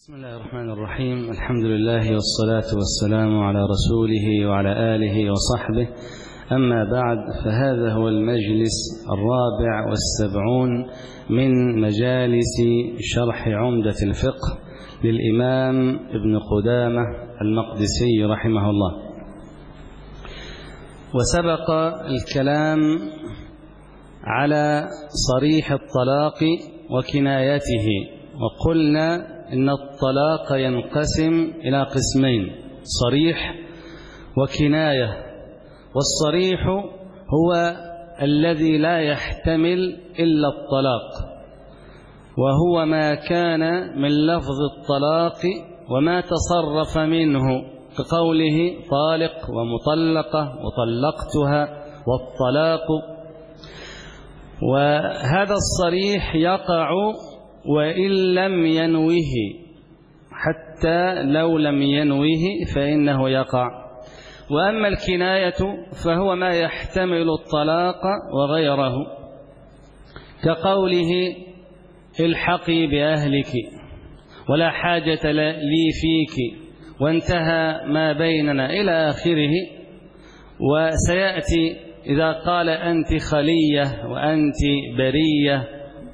بسم الله الرحمن الرحيم. الحمد لله والصلاة والسلام على رسوله وعلى آله وصحبه. أما بعد، فهذا هو المجلس 74 من مجالس شرح عمدة الفقه للإمام ابن قدامة المقدسي رحمه الله. وسبق الكلام على صريح الطلاق وكنايته، وقلنا إن الطلاق ينقسم إلى قسمين: صريح وكناية. والصريح هو الذي لا يحتمل إلا الطلاق، وهو ما كان من لفظ الطلاق وما تصرف منه، كقوله طالق ومطلقة وطلقتها والطلاق. وهذا الصريح يقع وإن لم ينوه، حتى لو لم ينوه فإنه يقع. وأما الكناية فهو ما يحتمل الطلاق وغيره، كقوله الحقي بأهلك ولا حاجة لي فيك وانتهى ما بيننا إلى آخره. وسيأتي إذا قال أنت خلية وأنت برية.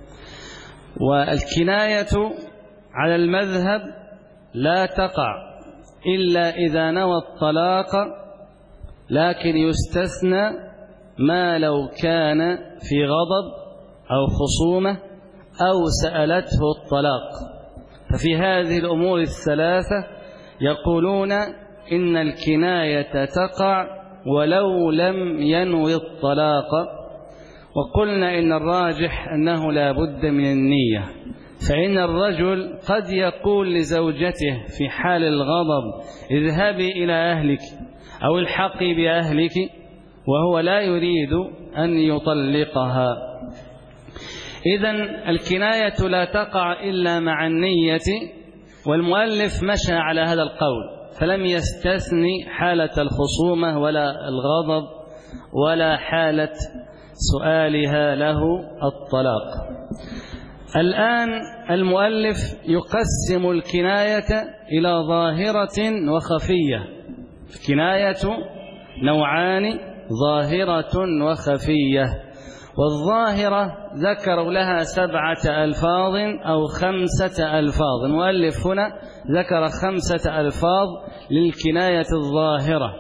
والكناية على المذهب لا تقع إلا إذا نوى الطلاق، لكن يستثنى ما لو كان في غضب أو خصومة أو سألته الطلاق. ففي هذه الأمور الثلاثة يقولون إن الكناية تقع ولو لم ينوي الطلاق. وقلنا إن الراجح أنه لا بد من النية، فإن الرجل قد يقول لزوجته في حال الغضب اذهبي إلى أهلك أو الحقي بأهلك، وهو لا يريد أن يطلقها. إذن الكناية لا تقع إلا مع النية، والمؤلف مشى على هذا القول، فلم يستثني حالة الخصومة ولا الغضب ولا حالة سؤالها له الطلاق. الآن المؤلف يقسم الكناية إلى ظاهرة وخفية. الكناية نوعان: ظاهرة وخفية. والظاهرة ذكروا لها 7 ألفاظ أو 5 ألفاظ. المؤلف هنا ذكر 5 ألفاظ للكناية الظاهرة.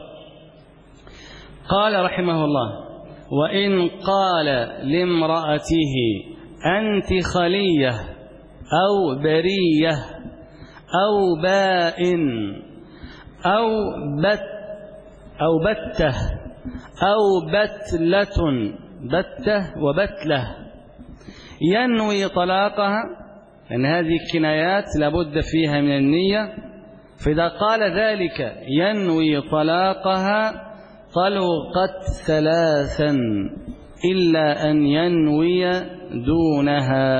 قال رحمه الله: وإن قال لامرأته أنت خلية أو برية أو بائن أو بتة أو بتلة، بتة وبتلة، ينوي طلاقها، لأن هذه الكنايات لابد فيها من النية. فإذا قال ذلك ينوي طلاقها طلقت 3 إلا أن ينوي دونها.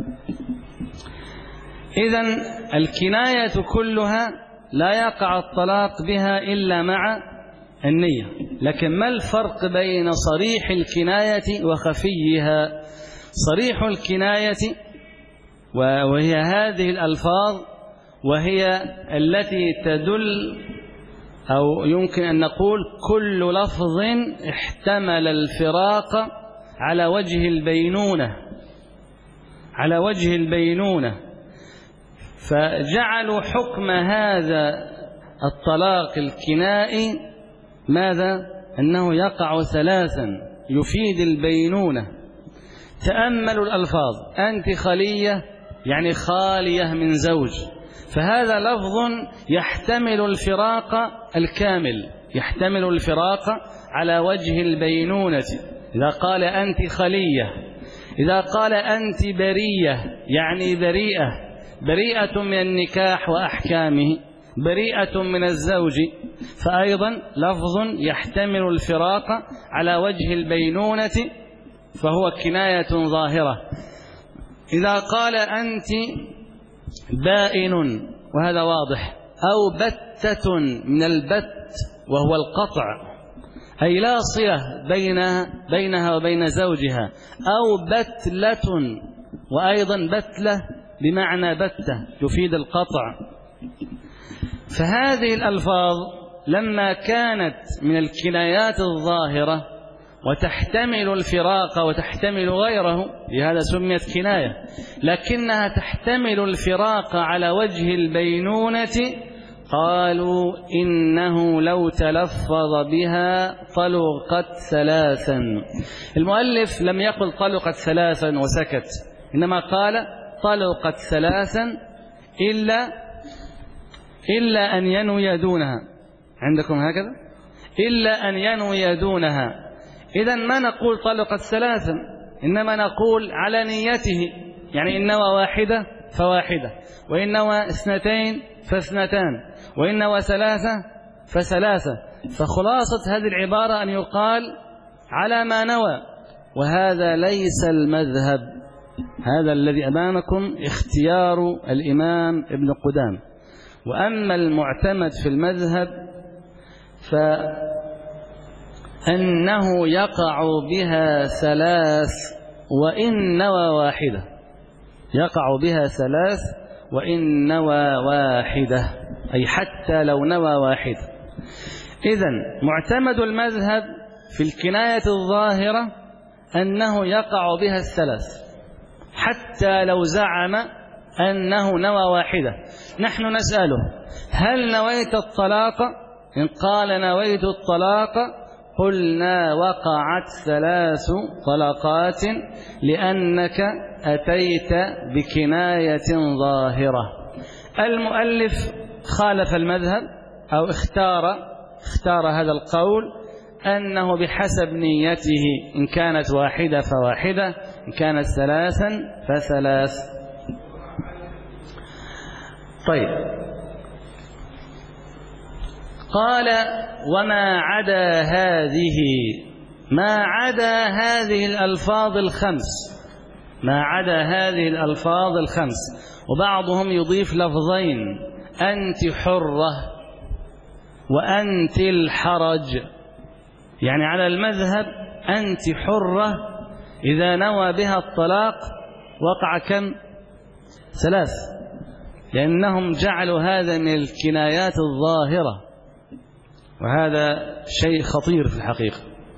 إذن الكناية كلها لا يقع الطلاق بها إلا مع النية. لكن ما الفرق بين صريح الكناية وخفيها؟ صريح الكناية وهي هذه الألفاظ، وهي التي تدل، أو يمكن أن نقول كل لفظ احتمل الفراق على وجه البينونة، على وجه البينونة، فجعلوا حكم هذا الطلاق الكنائي ماذا؟ أنه يقع 3 يفيد البينونة. تأملوا الألفاظ: أنت خلية يعني خالية من زوج، فهذا لفظ يحتمل الفراق الكامل، يحتمل الفراق على وجه البينونة. إذا قال أنت خلية، إذا قال أنت برية يعني بريئة، بريئة من النكاح وأحكامه، بريئة من الزوج، فأيضا لفظ يحتمل الفراق على وجه البينونة، فهو كناية ظاهرة. إذا قال أنت بائن، وهذا واضح، أو بتة من البت وهو القطع، أي لا صلة بينها وبين زوجها، أو بتلة، وأيضا بتلة بمعنى بتة تفيد القطع. فهذه الألفاظ لما كانت من الكنايات الظاهرة وتحتمل الفراق وتحتمل غيره، لهذا سميت كناية، لكنها تحتمل الفراق على وجه البينونة، قالوا إنه لو تلفظ بها طلقت ثلاثا. المؤلف لم يقل طلقت ثلاثا وسكت، إنما قال طلقت ثلاثا إلا أن ينوي دونها. عندكم هكذا؟ إلا أن ينوي دونها. إذن ما نقول طلقت ثلاثا، إنما نقول على نيته، يعني إن نوى واحدة فواحدة، وإن نوى اثنتين فاثنتان، وإن نوى ثلاثة فثلاثة. فخلاصة هذه العبارة أن يقال على ما نوى، وهذا ليس المذهب. هذا الذي أمامكم اختيار الإمام ابن قدامة. وأما المعتمد في المذهب فأنه يقع بها ثلاث وإن نوى واحدة، يقع بها ثلاث وإن نوى واحدة، أي حتى لو نوى واحدة. إذن معتمد المذهب في الكناية الظاهرة أنه يقع بها الثلاث حتى لو زعم أنه نوى واحدة. نحن نسأله هل نويت الطلاق؟ إن قال نويت الطلاق قلنا وقعت ثلاث طلقات لأنك أتيت بكناية ظاهرة. المؤلف خالف المذهب أو اختار هذا القول أنه بحسب نيته، إن كانت واحدة فواحدة، إن كانت ثلاثا فثلاث. طيب، قال وما عدا هذه، ما عدا هذه الألفاظ الخمس، ما عدا هذه الألفاظ الخمس. وبعضهم يضيف لفظين، أنت حرة وأنت الحرج، يعني على المذهب أنت حرة إذا نوى بها الطلاق وقع كم؟ ثلاث، لأنهم جعلوا هذا من الكنايات الظاهرة، وهذا شيء خطير في الحقيقة.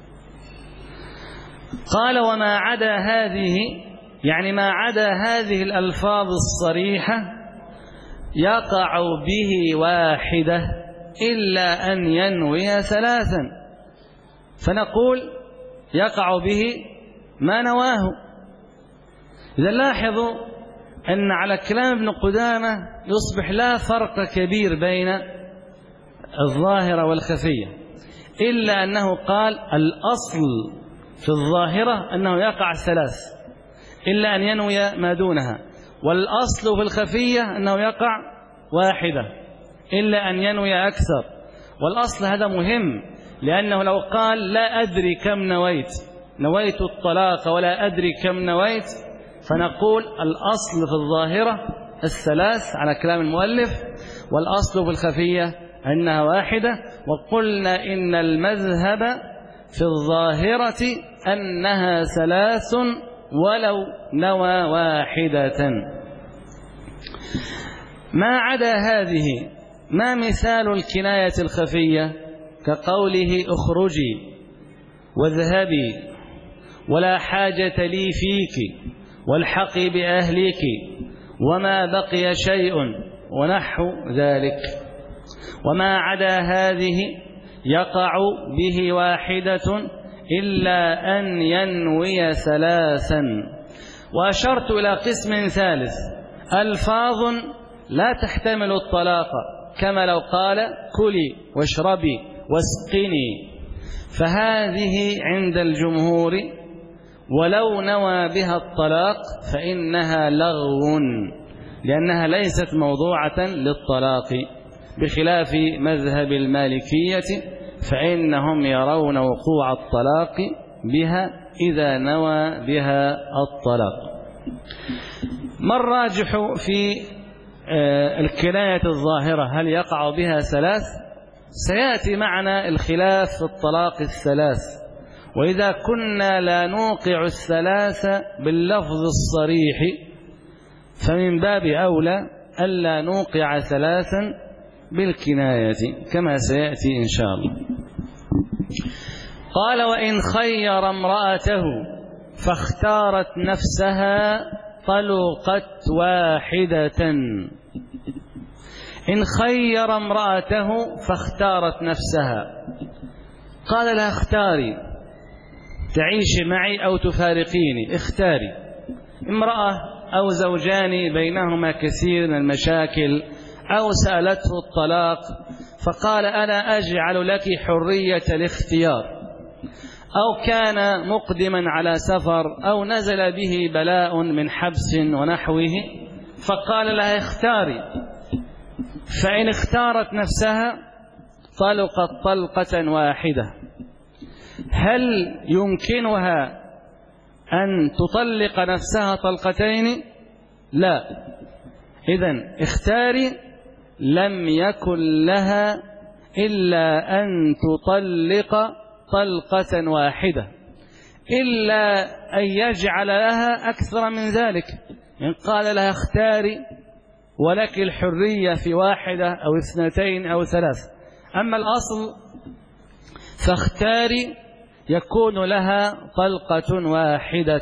قال وما عدا هذه، يعني ما عدا هذه الألفاظ الصريحة يقع به واحدة إلا أن ينوي ثلاثا، فنقول يقع به ما نواه. إذا لاحظوا أن على كلام ابن قدامة يصبح لا فرق كبير بين الظاهرة والخفية، إلا أنه قال الأصل في الظاهرة أنه يقع ثلاث إلا أن ينوي ما دونها، والأصل في الخفية أنه يقع واحدة إلا أن ينوي أكثر. والأصل هذا مهم، لأنه لو قال لا أدري كم نويت الطلاق ولا أدري كم نويت، فنقول الأصل في الظاهرة الثلاث على كلام المؤلف، والأصل في الخفية أنها واحدة. وقلنا إن المذهب في الظاهرة أنها ثلاث ولو نوى واحدة. ما عدا هذه، ما مثال الكناية الخفية؟ كقوله اخرجي واذهبي ولا حاجة لي فيك والحقي بأهلك وما بقي شيء ونحو ذلك. وما عدا هذه يقع به واحدة إلا أن ينوي ثلاثا. وأشرت إلى قسم ثالث، ألفاظ لا تحتمل الطلاق، كما لو قال كلي واشربي واسقني، فهذه عند الجمهور ولو نوى بها الطلاق فإنها لغو، لأنها ليست موضوعة للطلاق، بخلاف مذهب المالكية فإنهم يرون وقوع الطلاق بها إذا نوى بها الطلاق. ما الراجح في الكناية الظاهرة؟ هل يقع بها ثلاث؟ سيأتي معنا الخلاف في الطلاق الثلاث، وإذا كنا لا نوقع الثلاث باللفظ الصريح فمن باب أولى ألا نوقع ثلاثا بالكناية كما سيأتي إن شاء الله. قال: وإن خير امرأته فاختارت نفسها طلقت واحدة. إن خير امرأته فاختارت نفسها، قال لها: اختاري، تعيشي معي أو تفارقيني، اختاري. امرأة أو زوجان بينهما كثير من المشاكل، أو سألته الطلاق فقال: أنا أجعل لك حرية الاختيار، أو كان مقدما على سفر، أو نزل به بلاء من حبس ونحوه، فقال لها: اختاري. فإن اختارت نفسها طلقت طلقة واحدة. هل يمكنها أن تطلق نفسها طلقتين؟ لا. إذن اختاري، لم يكن لها إلا أن تطلق طلقة واحدة، إلا أن يجعل لها أكثر من ذلك. إن قال لها: اختاري ولك الحرية في واحدة أو اثنتين أو ثلاث، أما الأصل فاختاري يكون لها طلقة واحدة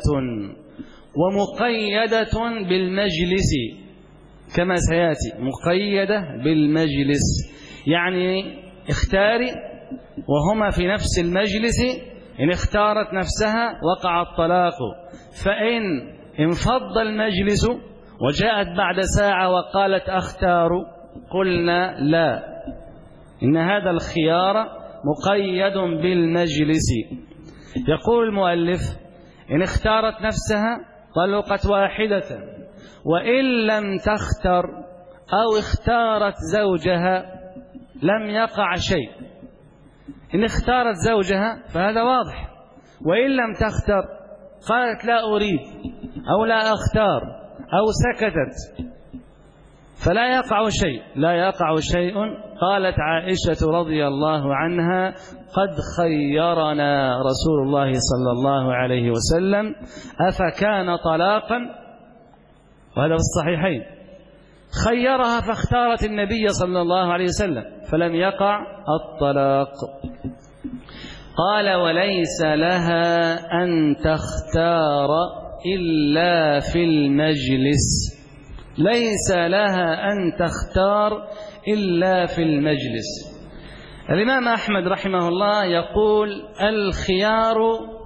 ومقيدة بالمجلس كما سيأتي. مقيدة بالمجلس يعني اختاري وهما في نفس المجلس. إن اختارت نفسها وقع الطلاق، فإن انفض المجلس وجاءت بعد ساعة وقالت: أختار، قلنا: لا، إن هذا الخيار مقيد بالمجلس. يقول المؤلف: إن اختارت نفسها طلقت واحدة، وإن لم تختر أو اختارت زوجها لم يقع شيء. إن اختارت زوجها فهذا واضح، وإن لم تختر قالت: لا أريد أو لا أختار أو سكتت فلا يقع شيء، لا يقع شيء. قالت عائشة رضي الله عنها: قد خيرنا رسول الله صلى الله عليه وسلم أفكان طلاقا؟ وهذا في الصحيحين. خيرها فاختارت النبي صلى الله عليه وسلم فلم يقع الطلاق. قال: وليس لها أن تختار إلا في المجلس. ليس لها أن تختار إلا في المجلس. الإمام أحمد رحمه الله يقول: الخيار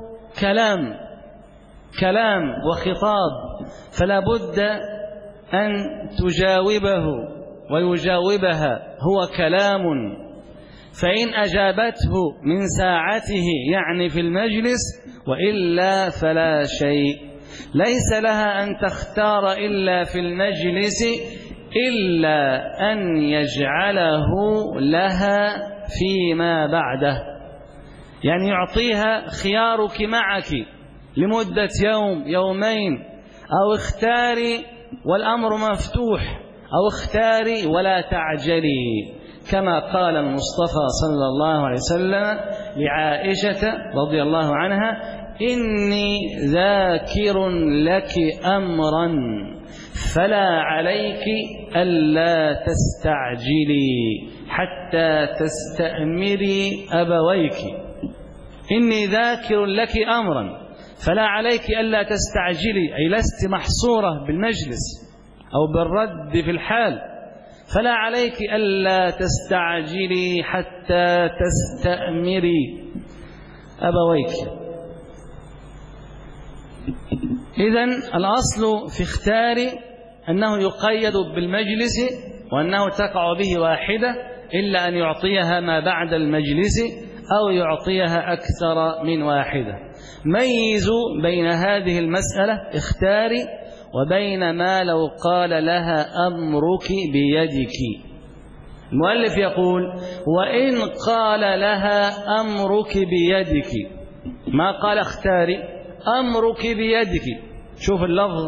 كلام وخطاب، فلا بد أن تجاوبه ويجاوبها، هو كلام. فإن أجابته من ساعته يعني في المجلس، وإلا فلا شيء. ليس لها أن تختار إلا في المجلس إلا أن يجعله لها فيما بعده، يعني يعطيها: خيارك معك لمدة يوم يومين، أو اختاري والأمر مفتوح، أو اختاري ولا تعجلي، كما قال المصطفى صلى الله عليه وسلم لعائشة رضي الله عنها: إني ذاكر لك أمرا فلا عليك ألا تستعجلي حتى تستأمري أبويك. إني ذاكر لك أمرا فلا عليك ألا تستعجلي، أي لست محصورة بالمجلس أو بالرد في الحال، فلا عليك ألا تستعجلي حتى تستأمري أبويك. إذن الأصل في اختاري أنه يقيد بالمجلس، وأنه تقع به واحدة، إلا أن يعطيها ما بعد المجلس أو يعطيها أكثر من واحدة. ميزوا بين هذه المسألة اختاري وبين ما لو قال لها: أمرك بيدك. المؤلف يقول: وإن قال لها: أمرك بيدك، ما قال اختاري، أمرك بيدك. شوف اللفظ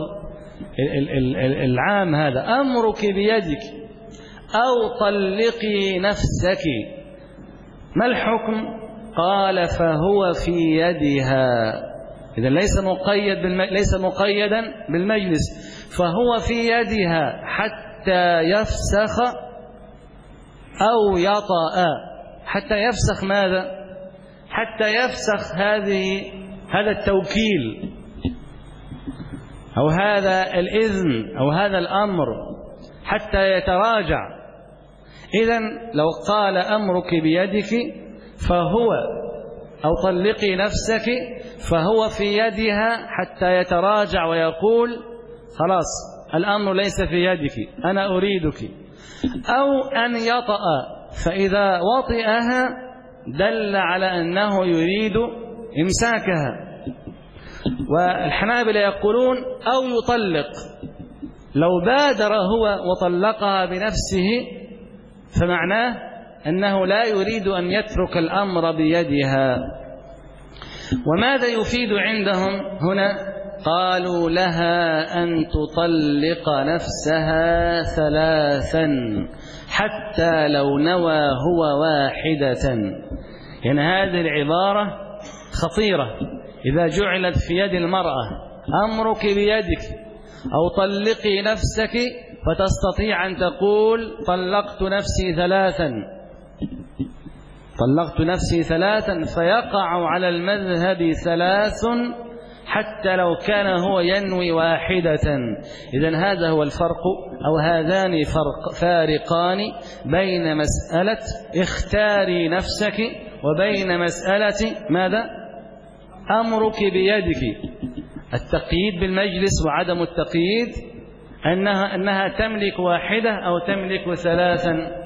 العام هذا: أمرك بيدك، أو طلقي نفسك. ما الحكم؟ قال: فهو في يدها. إذا ليس مقيدا بالمجلس، فهو في يدها حتى يفسخ أو يطأ. حتى يفسخ ماذا؟ حتى يفسخ هذا التوكيل أو هذا الإذن أو هذا الأمر، حتى يتراجع. إذن لو قال أمرك بيدك فهو، أو طلقي نفسك، فهو في يدها حتى يتراجع ويقول خلاص الأمر ليس في يدك، أنا أريدك. أو أن يطأ، فإذا وطئها دل على أنه يريد إمساكها. والحنابلة يقولون أو يطلق، لو بادر هو وطلقها بنفسه فمعناه أنه لا يريد أن يترك الأمر بيدها. وماذا يفيد عندهم هنا؟ قالوا لها أن تطلق نفسها 3 حتى لو نوى هو واحدة. يعني هذه العبارة خطيرة إذا جعلت في يد المرأة، أمرك بيدك أو طلقي نفسك، فتستطيع أن تقول طلقت نفسي 3 طلقت نفسي 3، فيقع على المذهب 3 حتى لو كان هو ينوي واحدة. إذن هذا هو الفرق، أو هذان فارقان بين مسألة اختاري نفسك وبين مسألة ماذا؟ أمرك بيدك. التقييد بالمجلس وعدم التقييد أنها تملك واحدة أو تملك 3.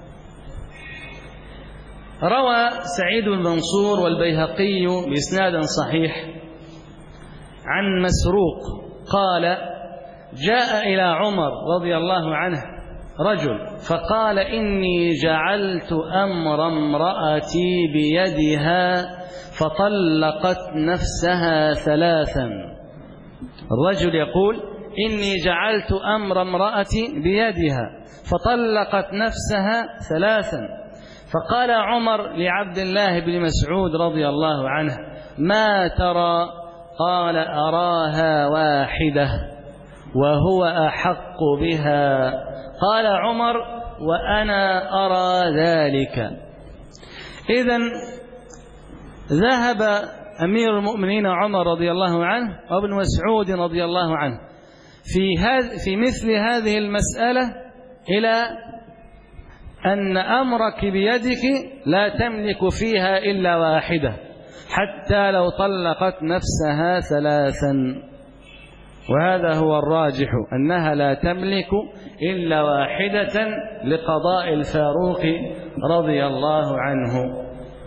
روى سعيد بن منصور والبيهقي بإسناد صحيح عن مسروق قال: جاء إلى عمر رضي الله عنه رجل فقال: إني جعلت أمر امرأتي بيدها فطلقت نفسها 3. الرجل يقول: إني جعلت أمر امرأتي بيدها فطلقت نفسها 3. فقال عمر لعبد الله بن مسعود رضي الله عنه: ما ترى؟ قال: أراها واحدة وهو أحق بها. قال عمر: وأنا أرى ذلك. إذن ذهب أمير المؤمنين عمر رضي الله عنه وابن مسعود رضي الله عنه في مثل هذه المسألة إلى أن أمرك بيدك لا تملك فيها إلا واحدة حتى لو طلقت نفسها 3. وهذا هو الراجح، أنها لا تملك إلا واحدة لقضاء الفاروق رضي الله عنه.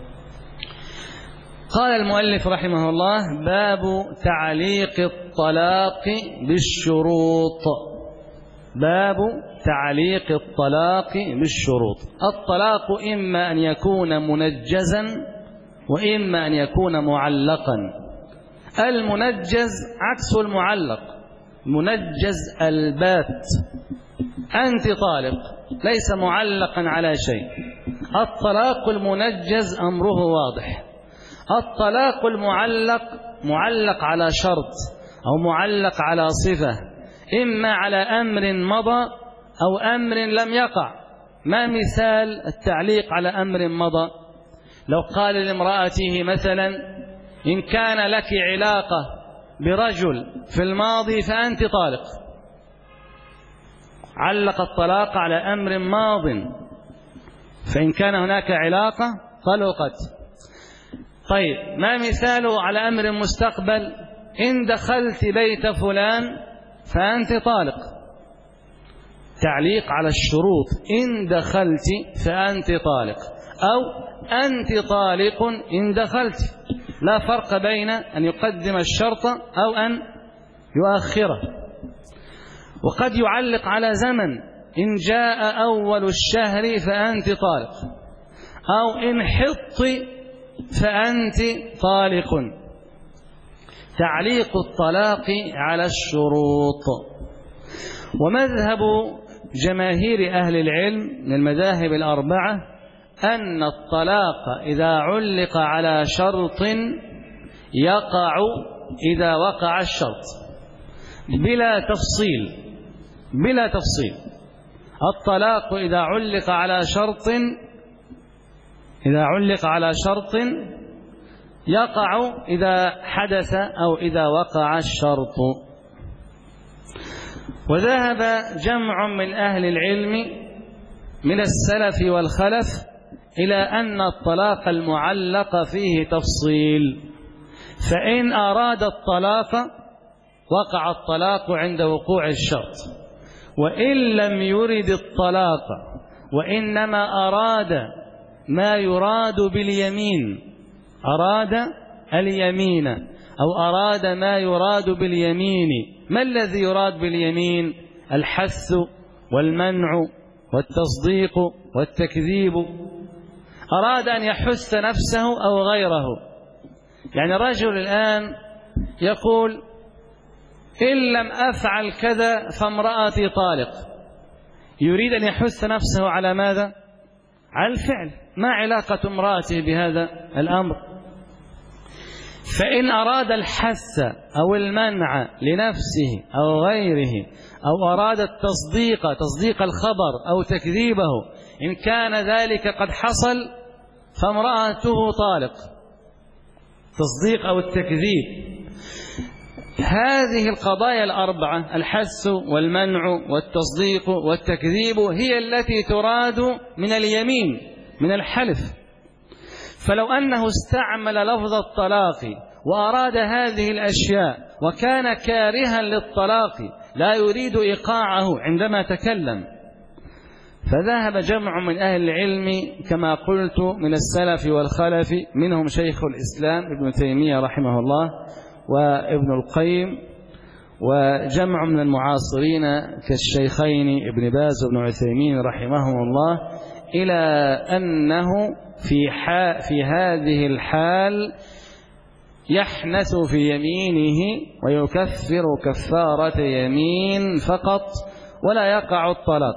قال المؤلف رحمه الله: باب تعليق الطلاق بالشروط. باب تعليق الطلاق بالشروط. الطلاق إما أن يكون منجزا وإما أن يكون معلقا. المنجز عكس المعلق. منجز البات، أنت طالق، ليس معلقا على شيء. الطلاق المنجز أمره واضح. الطلاق المعلق معلق على شرط أو معلق على صفة، إما على أمر مضى أو أمر لم يقع. ما مثال التعليق على أمر مضى؟ لو قال لامرأته مثلا: إن كان لك علاقة برجل في الماضي فأنت طالق. علق الطلاق على أمر ماض، فإن كان هناك علاقة طلقت. طيب، ما مثاله على أمر مستقبل؟ إن دخلت بيت فلان فأنت طالق. تعليق على الشروط: إن دخلت فأنت طالق، أو أنت طالق إن دخلت. لا فرق بين أن يقدم الشرط أو أن يؤخره. وقد يعلق على زمن: إن جاء أول الشهر فأنت طالق، أو إن حط فأنت طالق. تعليق الطلاق على الشروط. ومذهب جماهير أهل العلم من المذاهب الأربعة أن الطلاق إذا علق على شرط يقع إذا وقع الشرط. بلا تفصيل. الطلاق إذا علق على شرط يقع إذا حدث أو إذا وقع الشرط. وذهب جمع من أهل العلم من السلف والخلف إلى أن الطلاق المعلق فيه تفصيل، فإن أراد الطلاق وقع الطلاق عند وقوع الشرط، وإن لم يرد الطلاق وإنما أراد ما يراد باليمين، أراد اليمين أو أراد ما يراد باليمين. ما الذي يراد باليمين؟ الحث والمنع والتصديق والتكذيب. أراد أن يحث نفسه أو غيره. يعني رجل الآن يقول إن لم أفعل كذا فامرأتي طالق، يريد أن يحث نفسه على ماذا؟ على الفعل. ما علاقة امرأته بهذا الأمر؟ فإن أراد الحث أو المنع لنفسه أو غيره، أو أراد تصديق الخبر أو تكذيبه، إن كان ذلك قد حصل فامرأته طالق، تصديق أو التكذيب. هذه القضايا الأربعة، الحث والمنع والتصديق والتكذيب، هي التي تراد من اليمين، من الحلف. فلو أنه استعمل لفظ الطلاق وأراد هذه الأشياء وكان كارها للطلاق لا يريد إيقاعه عندما تكلم، فذهب جمع من أهل العلم كما قلت من السلف والخلف، منهم شيخ الإسلام ابن تيمية رحمه الله وابن القيم، وجمع من المعاصرين كالشيخين ابن باز وابن عثيمين رحمهم الله، إلى أنه في هذه الحال يحنث في يمينه ويكفر كفارة يمين فقط ولا يقع الطلاق.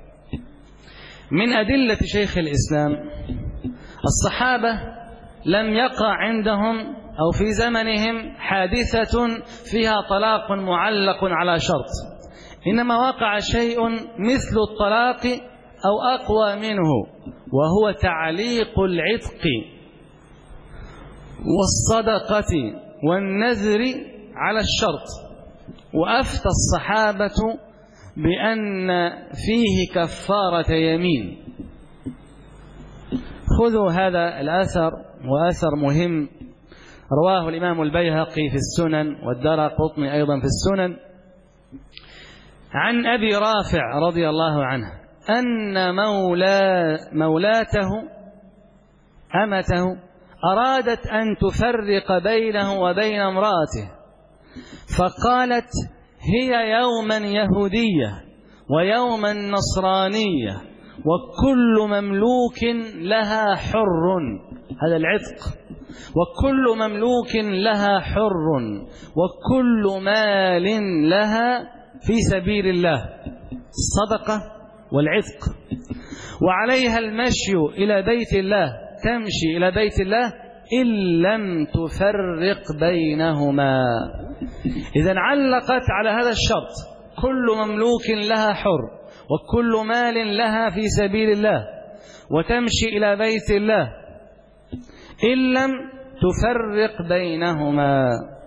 من أدلة شيخ الإسلام، الصحابة لم يقع عندهم أو في زمنهم حادثة فيها طلاق معلق على شرط، إنما وقع شيء مثل الطلاق أو أقوى منه، وهو تعليق العتق والصدقة والنذر على الشرط. وأفتى الصحابة بأن فيه كفارة يمين. خذوا هذا الأثر، وأثر مهم رواه الإمام البيهقي في السنن والدارقطني أيضا في السنن، عن أبي رافع رضي الله عنه أن مولاته أمته أرادت أن تفرق بينه وبين امرأته، فقالت هي يوما يهودية ويوما نصرانية وكل مملوك لها حر، هذا العتق، وكل مملوك لها حر وكل مال لها في سبيل الله، الصدقة والعتق، وعليها المشي إلى بيت الله، تمشي إلى بيت الله إن لم تفرق بينهما. إذن علقت على هذا الشرط، كل مملوك لها حر وكل مال لها في سبيل الله وتمشي إلى بيت الله إن لم تفرق بينهما.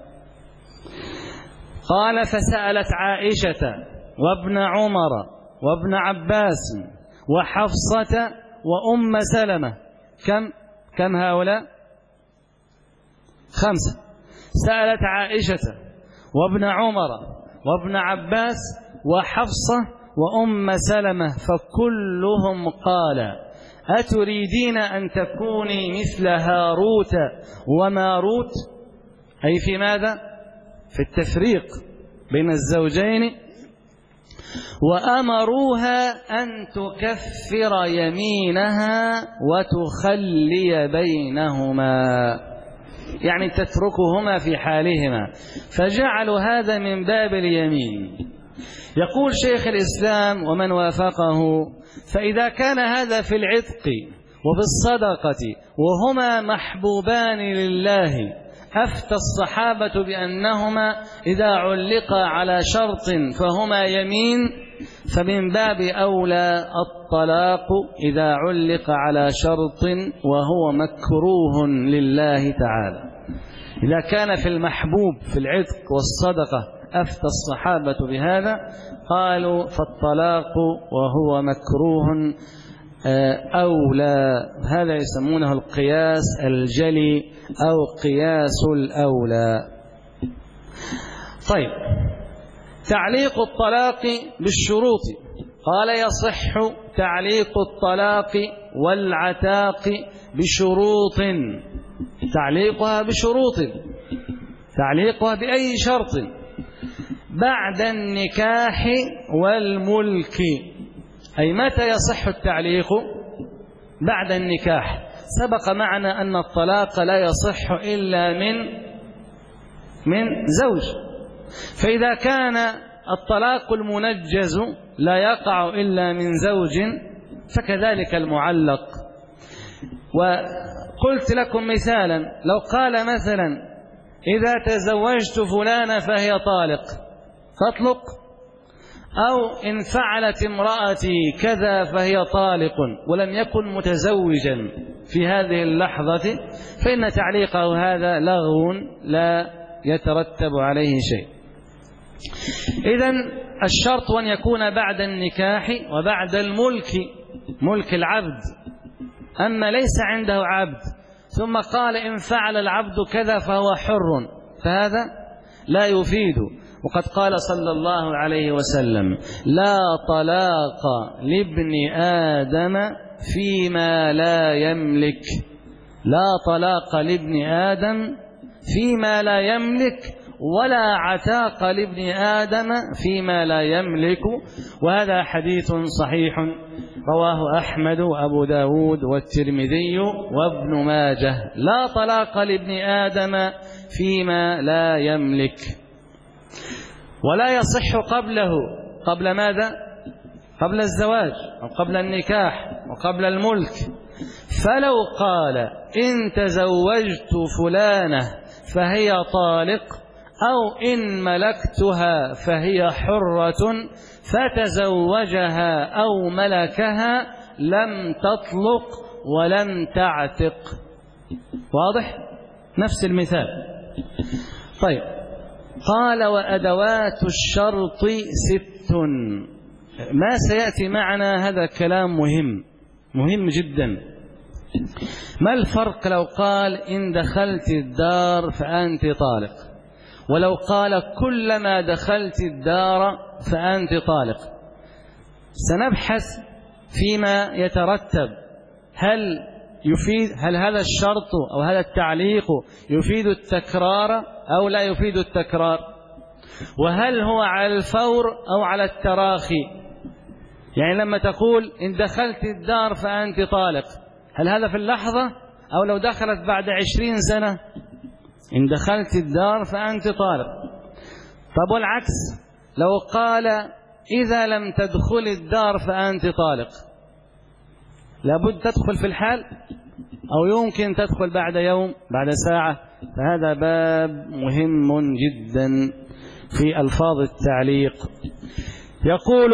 قال فسألت عائشة وابن عمر وابن عباس وحفصة وأم سلمة. كم هؤلاء؟ 5. سألت عائشة وابن عمر وابن عباس وحفصة وأم سلمة، فكلهم قال أتريدين أن تكوني مثل هاروت وماروت؟ أي في ماذا؟ في التفريق بين الزوجين. وأمروها أن تكفر يمينها وتخلي بينهما، يعني تتركهما في حالهما، فجعلوا هذا من باب اليمين. يقول شيخ الإسلام ومن وافقه: فإذا كان هذا في العتق وبالصدقة وهما محبوبان لله أفتى الصحابة بأنهما إذا علقا على شرط فهما يمين، فمن باب أولى الطلاق إذا علق على شرط وهو مكروه لله تعالى. إذا كان في المحبوب في العتق والصدقة أفتى الصحابة بهذا، قالوا فالطلاق وهو مكروه أولى. هذا يسمونه القياس الجلي أو قياس الأولى. طيب، تعليق الطلاق بالشروط. قال يصح تعليق الطلاق والعتاق بشروط. تعليقها بشروط، تعليقها بأي شرط؟ بعد النكاح والملك. أي متى يصح التعليق؟ بعد النكاح. سبق معنا أن الطلاق لا يصح إلا من زوج، فإذا كان الطلاق المنجز لا يقع إلا من زوج فكذلك المعلق. وقلت لكم مثالا، لو قال مثلا إذا تزوجت فلانة فهي طالق، تطلق؟ أو إن فعلت امرأتي كذا فهي طالق، ولم يكن متزوجا في هذه اللحظة، فإن تعليقه هذا لغو لا يترتب عليه شيء. إذن الشرط أن يكون بعد النكاح وبعد الملك، ملك العبد. أما ليس عنده عبد ثم قال إن فعل العبد كذا فهو حر، فهذا لا يفيد. وقد قال صلى الله عليه وسلم لا طلاق لابن آدم فيما لا يملك. لا طلاق لابن آدم فيما لا يملك، ولا عتاق لابن آدم فيما لا يملك. وهذا حديث صحيح رواه أحمد وأبو داود والترمذي وابن ماجه. لا طلاق لابن آدم فيما لا يملك. ولا يصح قبله. قبل ماذا؟ قبل الزواج أو قبل النكاح وقبل الملك. فلو قال إن تزوجت فلانة فهي طالق، أو إن ملكتها فهي حرة، فتزوجها أو ملكها، لم تطلق ولم تعتق. واضح؟ نفس المثال. طيب، قال وأدوات الشرط 6. ما سيأتي معنا هذا كلام مهم جدا. ما الفرق لو قال إن دخلت الدار فأنت طالق، ولو قال كلما دخلت الدار فأنت طالق؟ سنبحث فيما يترتب. هل هذا الشرط أو هذا التعليق يفيد التكرار أو لا يفيد التكرار؟ وهل هو على الفور أو على التراخي؟ يعني لما تقول إن دخلت الدار فأنت طالق، هل هذا في اللحظة أو لو دخلت بعد 20 سنة؟ إن دخلت الدار فأنت طالق. طب والعكس، لو قال إذا لم تدخل الدار فأنت طالق، لابد تدخل في الحال أو يمكن تدخل بعد يوم بعد ساعة؟ فهذا باب مهم جدا في ألفاظ التعليق. يقول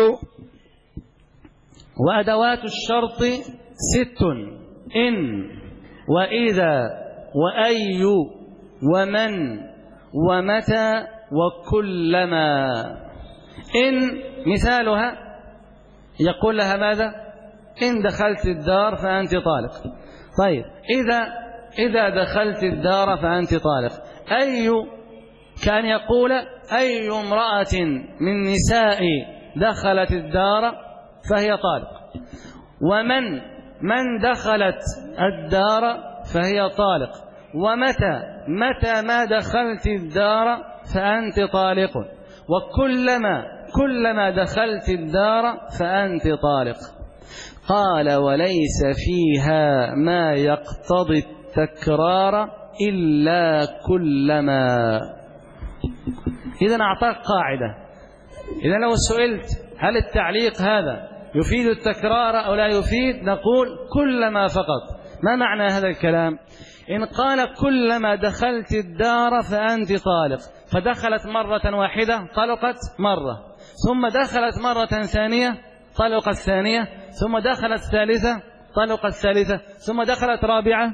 وأدوات الشرط 6: إن وإذا وأي ومن ومتى وكلما. إن مثالها يقول لها ماذا؟ إن دخلت الدار فأنت طالق. طيب، إذا دخلت الدار فأنت طالق. أي كان يقول أي امرأة من نساء دخلت الدار فهي طالق. من دخلت الدار فهي طالق. متى ما دخلت الدار فأنت طالق. كلما دخلت الدار فأنت طالق. قال وليس فيها ما يقتضي التكرار إلا كلما. إذن أعطاك قاعدة. إذن لو سئلت هل التعليق هذا يفيد التكرار أو لا يفيد، نقول كلما فقط. ما معنى هذا الكلام؟ إن قال كلما دخلت الدار فأنت طالق، فدخلت مرة واحدة طلقت مرة، ثم دخلت مرة ثانية طلقت ثانية، ثم دخلت ثالثة طلقت ثالثة، ثم دخلت رابعة،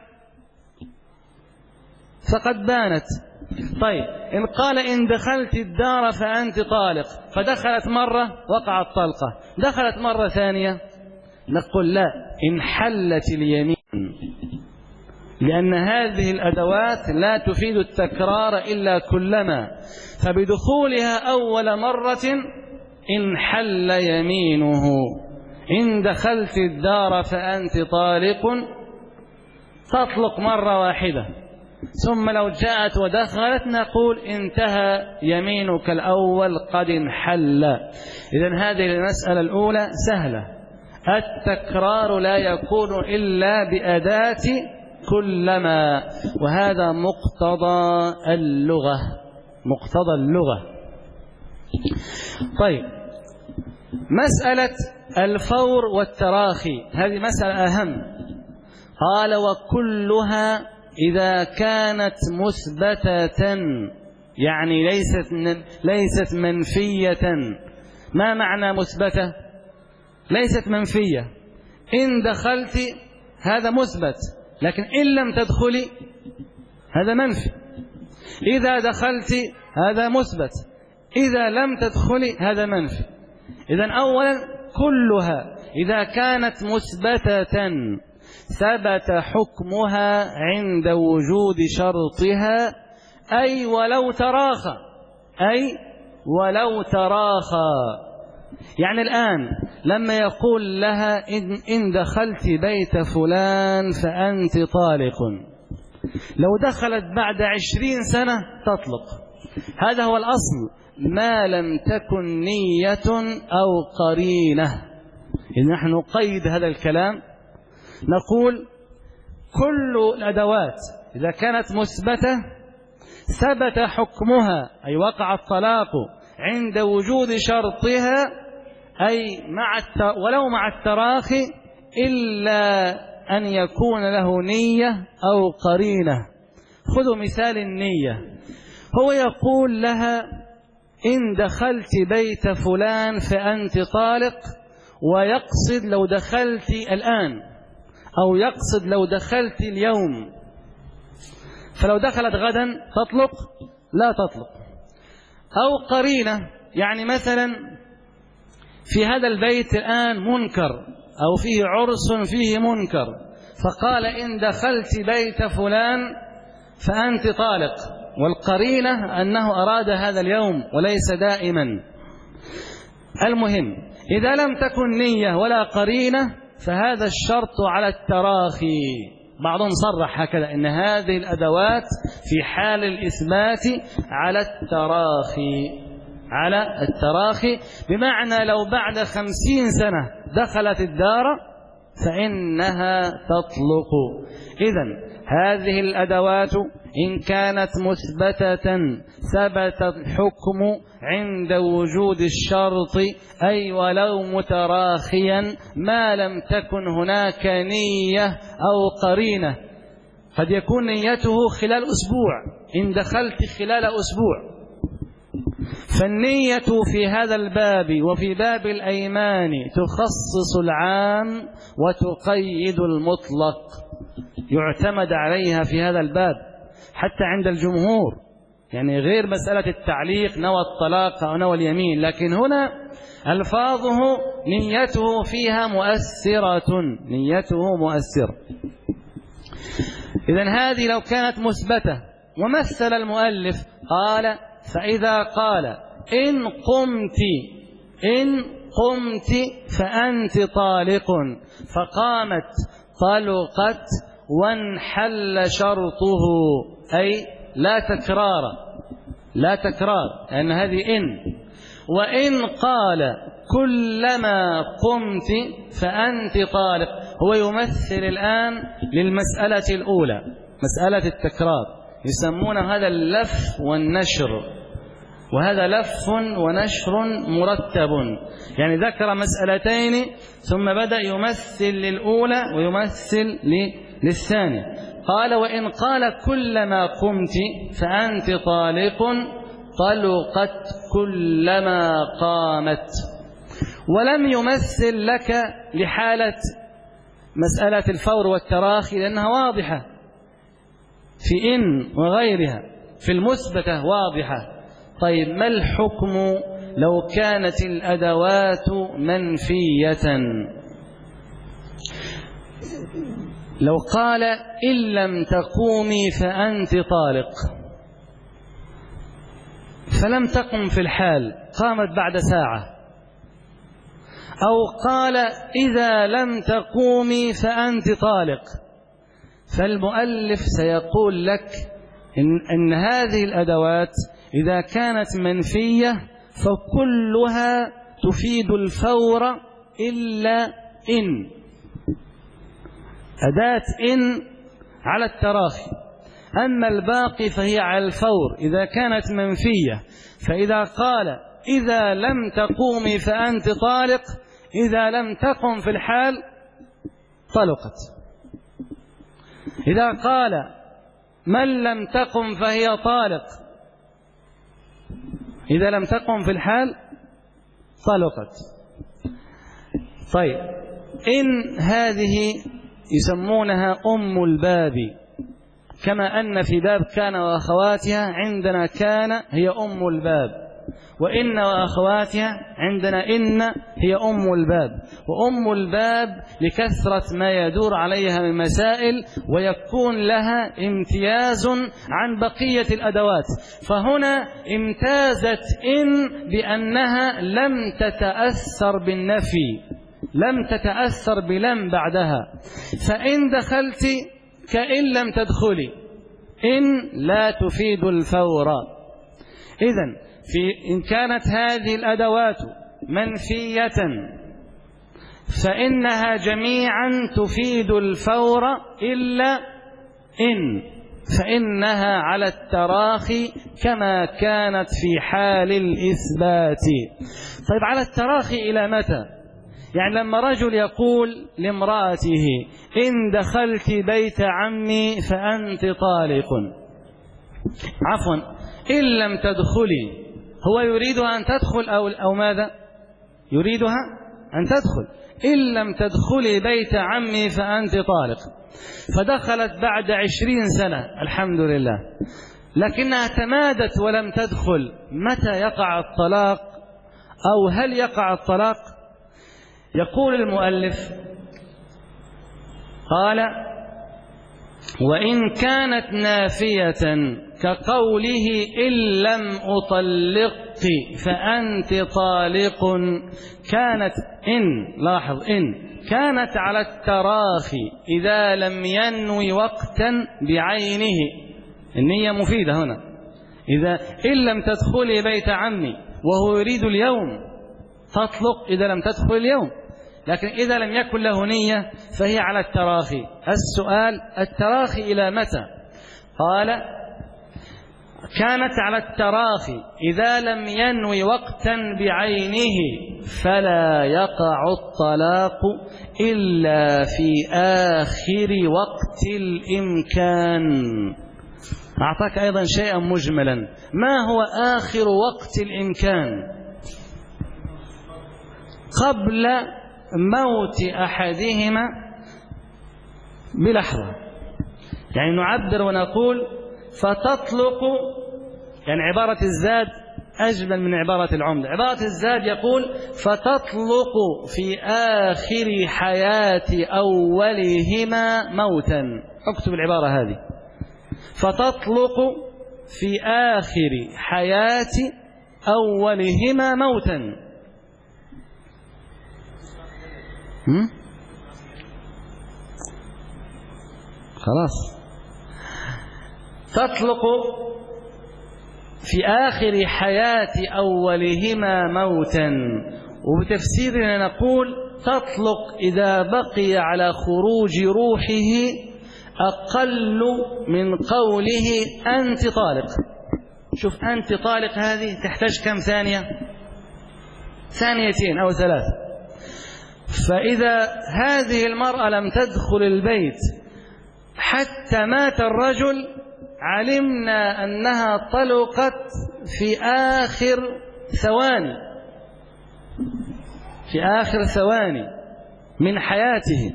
فقد بانت. طيب إن قال إن دخلت الدار فأنت طالق، فدخلت مرة وقعت طلقة، دخلت مرة ثانية، نقول لا، انحلت اليمين، لأن هذه الأدوات لا تفيد التكرار إلا كلما، فبدخولها أول مرة انحل يمينه. إن دخلت الدار فأنت طالق تطلق مرة واحدة، ثم لو جاءت ودخلت نقول انتهى يمينك الأول قد انحل. إذن هذه المسألة الأولى سهلة، التكرار لا يكون إلا بأداة كلما، وهذا مقتضى اللغة، مقتضى اللغة. طيب مسألة الفور والتراخي هذه مسألة أهم. قال وكلها إذا كانت مثبتة، يعني ليست منفية. ما معنى مثبتة؟ ليست منفية. إن دخلت هذا مثبت، لكن إن لم تدخلي هذا منفي. إذا دخلت هذا مثبت، إذا لم تدخلي هذا منفي. إذن أولا كلها إذا كانت مثبتة ثبت حكمها عند وجود شرطها، أي ولو تراخى، أي ولو تراخى. يعني الآن لما يقول لها إن دخلت بيت فلان فأنت طالق، لو دخلت بعد 20 سنة تطلق، هذا هو الأصل، ما لم تكن نية أو قرينة. إذا نحن نقيد هذا الكلام نقول كل الأدوات إذا كانت مثبتة ثبت حكمها، أي وقع الطلاق عند وجود شرطها، أي ولو مع التراخي، إلا أن يكون له نية أو قرينة. خذوا مثال النية، هو يقول لها إن دخلت بيت فلان فأنت طالق، ويقصد لو دخلت الآن، أو يقصد لو دخلت اليوم، فلو دخلت غدا تطلق؟ لا تطلق. أو قرينة، يعني مثلا في هذا البيت الآن منكر، أو فيه عرس فيه منكر، فقال إن دخلت بيت فلان فأنت طالق، والقرينة أنه أراد هذا اليوم وليس دائما. المهم إذا لم تكن نية ولا قرينة فهذا الشرط على التراخي. بعضهم صرح هكذا إن هذه الأدوات في حال الإثبات على التراخي، على التراخي، بمعنى لو بعد 50 سنة دخلت الدار فإنها تطلق. إذن هذه الأدوات إن كانت مثبتة ثبت الحكم عند وجود الشرط، أي ولو متراخيا، ما لم تكن هناك نية أو قرينة. قد يكون نيته خلال أسبوع، إن دخلت خلال أسبوع. فالنية في هذا الباب وفي باب الأيمان تخصص العام وتقيد المطلق، يعتمد عليها في هذا الباب حتى عند الجمهور، يعني غير مسألة التعليق نوى الطلاق أو نوى اليمين، لكن هنا ألفاظه نيته فيها مؤثرة، نيته مؤثرة. إذن هذه لو كانت مثبتة. ومثل المؤلف قال فإذا قال إن قمت فأنت طالق، فقامت طلقت وانحل شرطه، أي لا تكرار لأن هذه إن. وإن قال كلما قمت فأنت طالق، هو يمثل الآن للمسألة الأولى مسألة التكرار، يسمون هذا اللف والنشر، وهذا لف ونشر مرتب، يعني ذكر مسألتين ثم بدأ يمثل للأولى ويمثل للثاني. قال وإن قال كلما قمت فأنت طالق طلقت كلما قامت، ولم يمثل لك لحالة مسألة الفور والتراخي لأنها واضحة في إن وغيرها، في المثبتة واضحة. طيب ما الحكم لو كانت الأدوات منفية؟ لو قال إن لم تقومي فأنت طالق، فلم تقم في الحال، قامت بعد ساعة، أو قال إذا لم تقومي فأنت طالق، فالمؤلف سيقول لك إن هذه الأدوات إذا كانت منفية فكلها تفيد الفور إلا إن، أداة إن على التراخي، أما الباقي فهي على الفور إذا كانت منفية. فإذا قال إذا لم تقومي فأنت طالق، إذا لم تقم في الحال طلقت. إذا قال من لم تقم فهي طالق، إذا لم تقم في الحال طلقت. طيب إن هذه يسمونها أم الباب، كما أن في باب كان وأخواتها عندنا كان هي أم الباب، وإن وأخواتها عندنا إن هي أم الباب. وأم الباب لكثرة ما يدور عليها من مسائل ويكون لها امتياز عن بقية الأدوات. فهنا امتازت إن بأنها لم تتأثر بالنفي، لم تتأثر بلم بعدها. فإن دخلت كإن لم تدخلي، إن لا تفيد الفور. إذن إن كانت هذه الأدوات منفية فإنها جميعا تفيد الفور إلا إن، فإنها على التراخي كما كانت في حال الإثبات. طيب على التراخي إلى متى؟ يعني لما رجل يقول لامرأته إن دخلت بيت عمي فأنت طالق، عفوا إن لم تدخلي، هو يريدها أن تدخل أو ماذا؟ يريدها أن تدخل. إن لم تدخلي بيت عمي فأنت طالق، فدخلت بعد 20 سنة الحمد لله، لكنها تمادت ولم تدخل، متى يقع الطلاق أو هل يقع الطلاق؟ يقول المؤلف قال وإن كانت نافية كقوله إن لم أطلقك فأنت طالق، كانت إن، لاحظ إن كانت على التراخي إذا لم ينوي وقتا بعينه، النية مفيدة هنا. إذا إن لم تدخلي بيت عمي وهو يريد اليوم تطلق إذا لم تدخل اليوم، لكن إذا لم يكن له نية فهي على التراخي. السؤال التراخي إلى متى؟ قال كانت على التراخي إذا لم ينوي وقتا بعينه فلا يقع الطلاق إلا في آخر وقت الإمكان. أعطاك أيضا شيئا مجملا، ما هو آخر وقت الإمكان؟ قبل موت أحدهما بلحظة. يعني نعبر ونقول فتطلق، يعني عبارة الزاد أجمل من عبارة العمدة. عبارة الزاد يقول فتطلق في آخر حياة أولهما موتا. اكتب العبارة هذه، فتطلق في آخر حياة أولهما موتا. خلاص، تطلق في آخر حياة أولهما موتا. وبتفسيرنا نقول تطلق إذا بقي على خروج روحه أقل من قوله أنت طالق. شوف أنت طالق هذه تحتاج كم ثانية؟ ثانيتين أو 3. فإذا هذه المرأة لم تدخل البيت حتى مات الرجل علمنا أنها طلقت في آخر ثواني من حياته،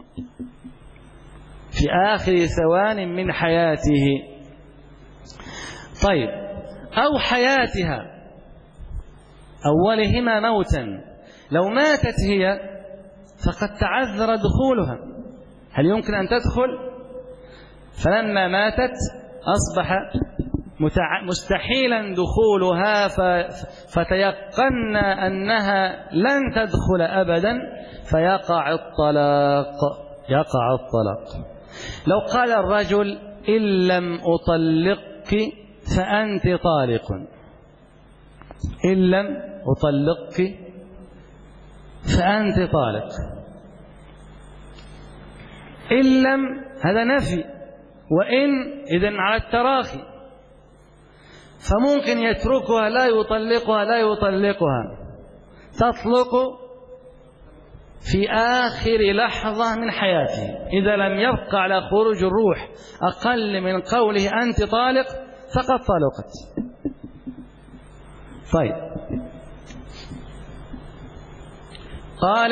في آخر ثوان من حياته. طيب، أو حياتها، أولهما موتا، لو ماتت هي فقد تعذر دخولها، هل يمكن أن تدخل؟ فلما ماتت أصبح مستحيلا دخولها، فتيقنا أنها لن تدخل أبدا، فيقع الطلاق. لو قال الرجل إن لم أطلقك فأنت طالق، إن لم أطلقك فأنت طالق، إن لم هذا نفي، وإن إذن على التراخي، فممكن يتركها لا يطلقها، تطلق في آخر لحظة من حياته، إذا لم يبقى على خروج الروح أقل من قوله أنت طالق فقد طلقت. طيب، قال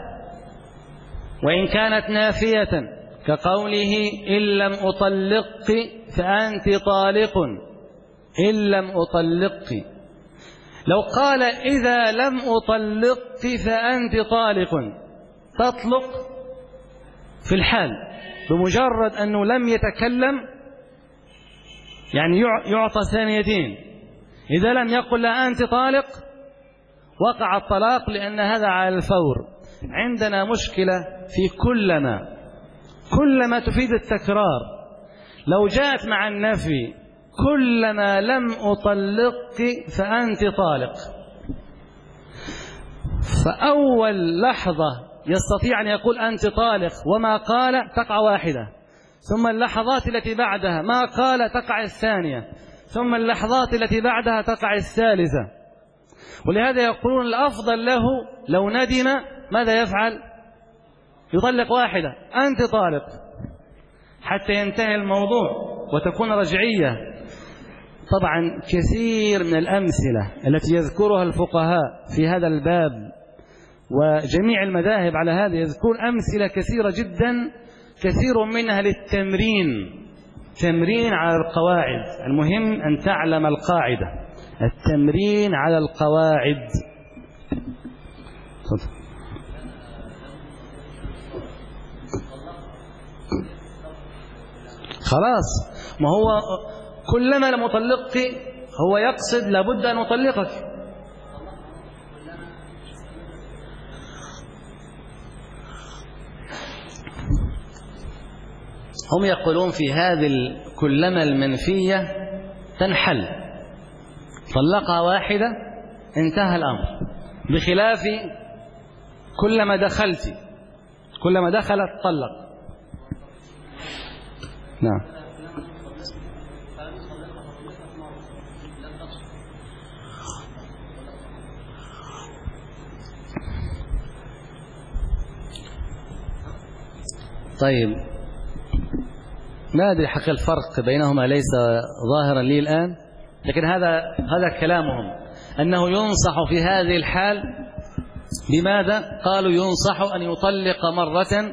وإن كانت نافية كقوله إن لم أطلقك فأنت طالق، إن لم أطلقك. لو قال إذا لم أطلقك فأنت طالق، تطلق في الحال بمجرد أنه لم يتكلم، يعني يعطى ثانيتين. إذا لم يقل لها أنت طالق وقع الطلاق، لأن هذا على الفور. عندنا مشكلة في كلما تفيد التكرار. لو جاءت مع النفي كلما لم أطلقك فأنت طالق، فأول لحظة يستطيع أن يقول أنت طالق وما قال تقع واحدة، ثم اللحظات التي بعدها ما قال تقع الثانية، ثم اللحظات التي بعدها تقع الثالثة. ولهذا يقولون الأفضل له لو ندم ماذا يفعل؟ يطلق واحدة، أنت طالق، حتى ينتهي الموضوع وتكون رجعية. طبعا كثير من الأمثلة التي يذكرها الفقهاء في هذا الباب وجميع المذاهب على هذا، يذكرون أمثلة كثيرة جدا، كثير منها تمرين على القواعد. المهم أن تعلم القاعدة، التمرين على القواعد. خلاص، ما هو كلما لم أطلقك هو يقصد لابد أن أطلقك. هم يقولون في هذه كلما المنفية تنحل، طلقها واحدة انتهى الأمر، بخلاف كلما دخلت طلق. نعم. طيب، ما أدري حق الفرق بينهما ليس ظاهرا لي الآن، لكن هذا كلامهم أنه ينصح في هذه الحال. بماذا؟ قالوا ينصح أن يطلق مرة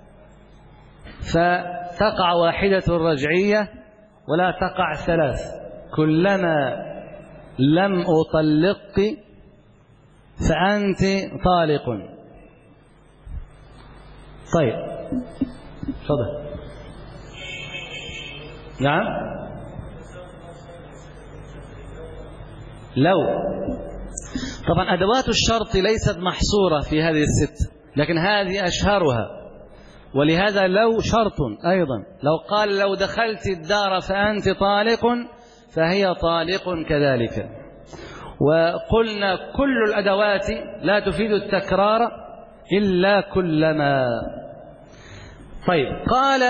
فتقع واحدة الرجعية ولا تقع ثلاث. كلما لم أطلقك فأنت طالق. طيب، تفضل. نعم. لو طبعا أدوات الشرط ليست محصورة في هذه الست، لكن هذه أشهرها، ولهذا لو شرط أيضا. لو قال لو دخلت الدار فأنت طالق فهي طالق كذلك. وقلنا كل الأدوات لا تفيد التكرار إلا كلما. طيب، قال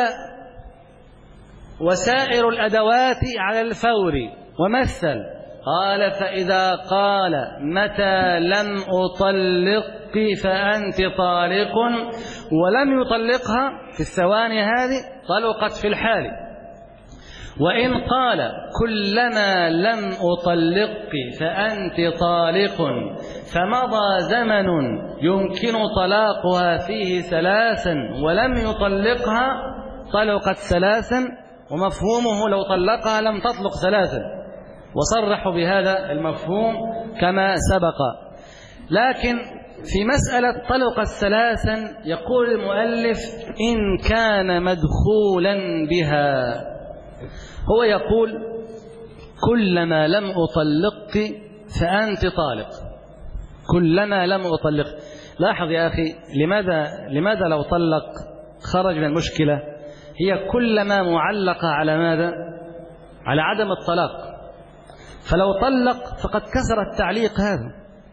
وسائر الأدوات على الفور، ومثل قال فإذا قال متى لم أطلقك فأنت طالق ولم يطلقها في الثواني هذه طلقت في الحال. وإن قال كلما لم أطلقك فأنت طالق فمضى زمن يمكن طلاقها فيه 3 ولم يطلقها طلقت 3، ومفهومه لو طلقها لم تطلق 3، وصرحوا بهذا المفهوم كما سبق. لكن في مسألة طلقت 3 يقول المؤلف إن كان مدخولا بها، هو يقول كلما لم أطلقك فأنت طالق، كلما لم أطلق. لاحظ يا أخي لماذا لو طلق خرج من المشكلة؟ هي كلما معلقة على ماذا؟ على عدم الطلاق، فلو طلق فقد كسر التعليق هذا،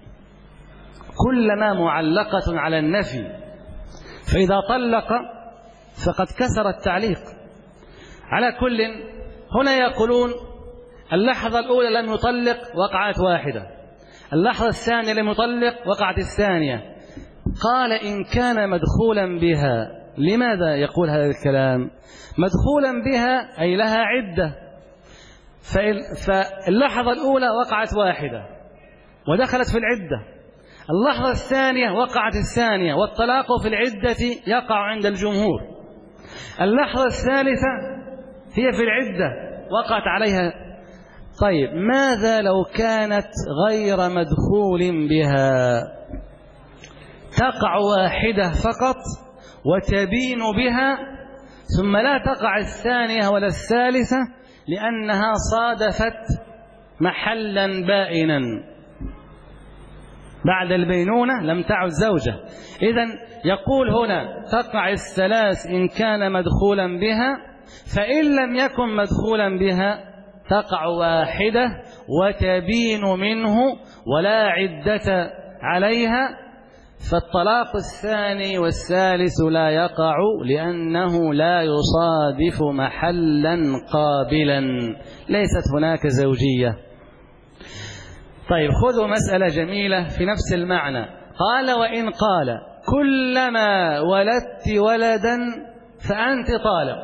كلما معلقة على النفي، فإذا طلق فقد كسر التعليق. على كل هنا يقولون اللحظة الأولى لم يطلق وقعت واحدة، اللحظة الثانية لم يطلق وقعت الثانية. قال إن كان مدخولا بها. لماذا يقول هذا الكلام؟ مدخولا بها أي لها عدة، فاللحظة الأولى وقعت واحدة ودخلت في العدة، اللحظة الثانية وقعت الثانية، والطلاق في العدة يقع عند الجمهور. اللحظة الثالثة هي في العدة وقعت عليها. طيب ماذا لو كانت غير مدخول بها؟ تقع واحدة فقط وتبين بها، ثم لا تقع الثانية ولا الثالثة لأنها صادفت محلا بائنا، بعد البينونة لم تعد زوجة. إذن يقول هنا تقع الثلاث إن كان مدخولا بها، فإن لم يكن مدخولا بها تقع واحدة وتبين منه ولا عدة عليها، فالطلاق الثاني والثالث لا يقع لأنه لا يصادف محلا قابلا، ليست هناك زوجية. طيب خذوا مسألة جميلة في نفس المعنى. قال وإن قال كلما ولدت ولدا فأنت طالق.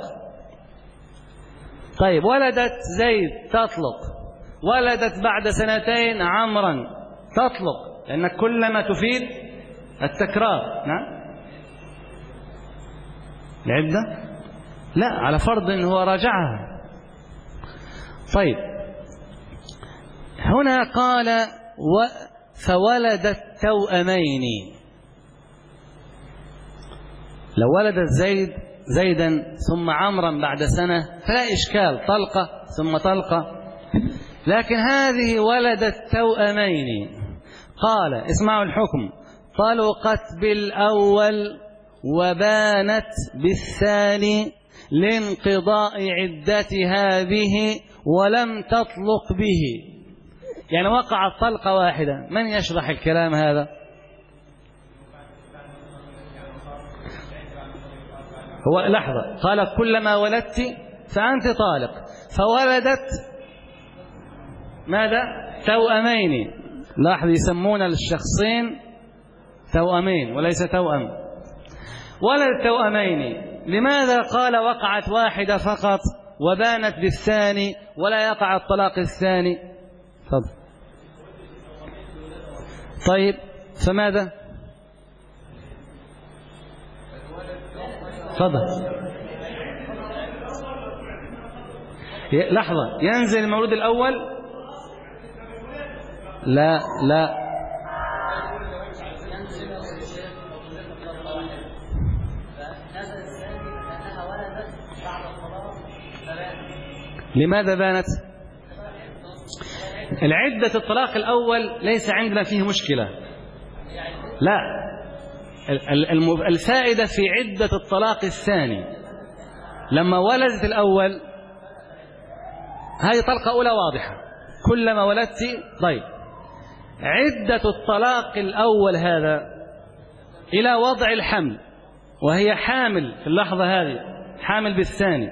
طيب ولدت زيد تطلق، ولدت بعد 2 عمرا تطلق، لأن كلما تفيد التكرار. نعم العدة لا، على فرض أنه هو راجعها. طيب هنا قال فولدت توأمين. لو ولدت زيدا ثم عمرا بعد 1 سنة فلا إشكال، طلقة ثم طلقة. لكن هذه ولدت توأمين. قال اسمعوا الحكم: طلقت بالأول وبانت بالثاني لانقضاء عدتها به ولم تطلق به. يعني وقعت طلقة واحدة. من يشرح الكلام هذا؟ هو لحظة، قال كلما ولدت فأنت طالق، فولدت ماذا؟ توأمين. لاحظ يسمون الشخصين توأمين وليس توأم. ولد توأمين. لماذا قال وقعت واحدة فقط وبانت بالثاني ولا يقع الطلاق الثاني؟ تفضل. طيب فماذا؟ تفضل. لحظة، ينزل المولود الأول؟ لا لا، لماذا بانت؟ العدة الطلاق الأول ليس عندنا فيه مشكلة، لا، الفائدة في عدة الطلاق الثاني. لما ولدت الأول هذه طلقة أولى واضحة، كلما ولدت. طيب عدة الطلاق الأول هذا إلى وضع الحمل، وهي حامل في اللحظة هذه، حامل بالثاني.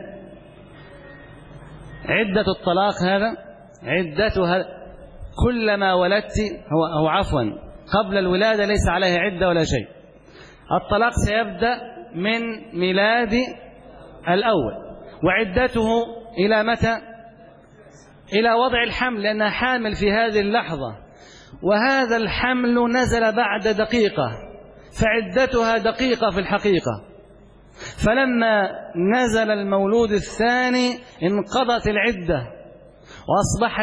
عدة الطلاق هذا عدتها كلما ولدت، هو عفوا قبل الولادة ليس عليه عدة ولا شيء. الطلاق سيبدأ من ميلاد الأول، وعدته إلى متى؟ إلى وضع الحمل، لأنها حامل في هذه اللحظة، وهذا الحمل نزل بعد دقيقة، فعدتها دقيقة في الحقيقة. فلما نزل المولود الثاني انقضت العدة وأصبحت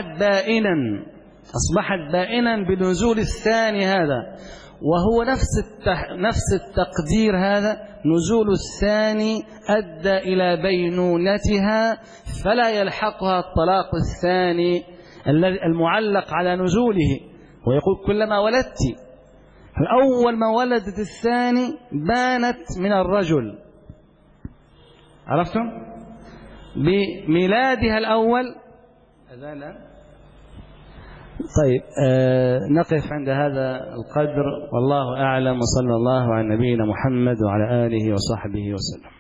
بائنا بنزول الثاني هذا، وهو نفس التقدير هذا. نزول الثاني أدى إلى بينونتها، فلا يلحقها الطلاق الثاني المعلق على نزوله، ويقول كلما ولدت، أول ما ولدت الثاني بانت من الرجل. عرفتم؟ بميلادها الأول. طيب نقف عند هذا القدر، والله أعلم، وصلى الله على نبينا محمد وعلى آله وصحبه وسلم.